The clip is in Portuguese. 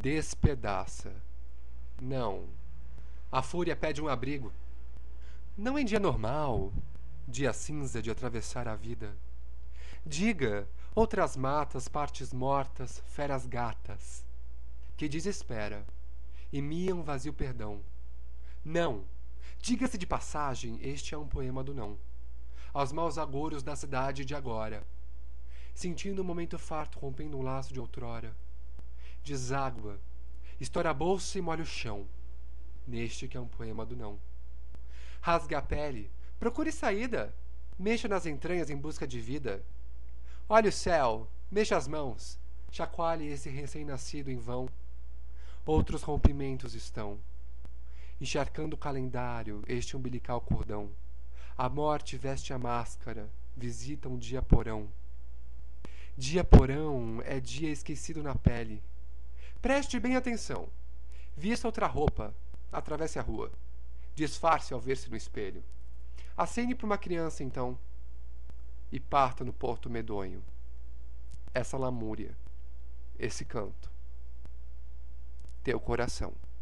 despedaça. Não. A fúria pede um abrigo. Não em dia normal, dia cinza de atravessar a vida. Diga, outras matas, partes mortas, feras gatas, que desespera, e mia um vazio perdão. Não, diga-se de passagem, este é um poema do não. Aos maus agouros da cidade de agora, sentindo um momento farto rompendo um laço de outrora. Deságua, estoura a bolsa e molha o chão, neste que é um poema do não. Rasgue a pele, procure saída, mexa nas entranhas em busca de vida. Olhe o céu, mexa as mãos, chacoalhe esse recém-nascido em vão. Outros rompimentos estão, encharcando o calendário, este umbilical cordão. A morte veste a máscara, visita um dia porão. Dia porão é dia esquecido na pele. Preste bem atenção. Vista outra roupa, atravesse a rua. Disfarce ao ver-se no espelho. Acene para uma criança, então, e parta no porto medonho. Essa lamúria, esse canto, teu coração.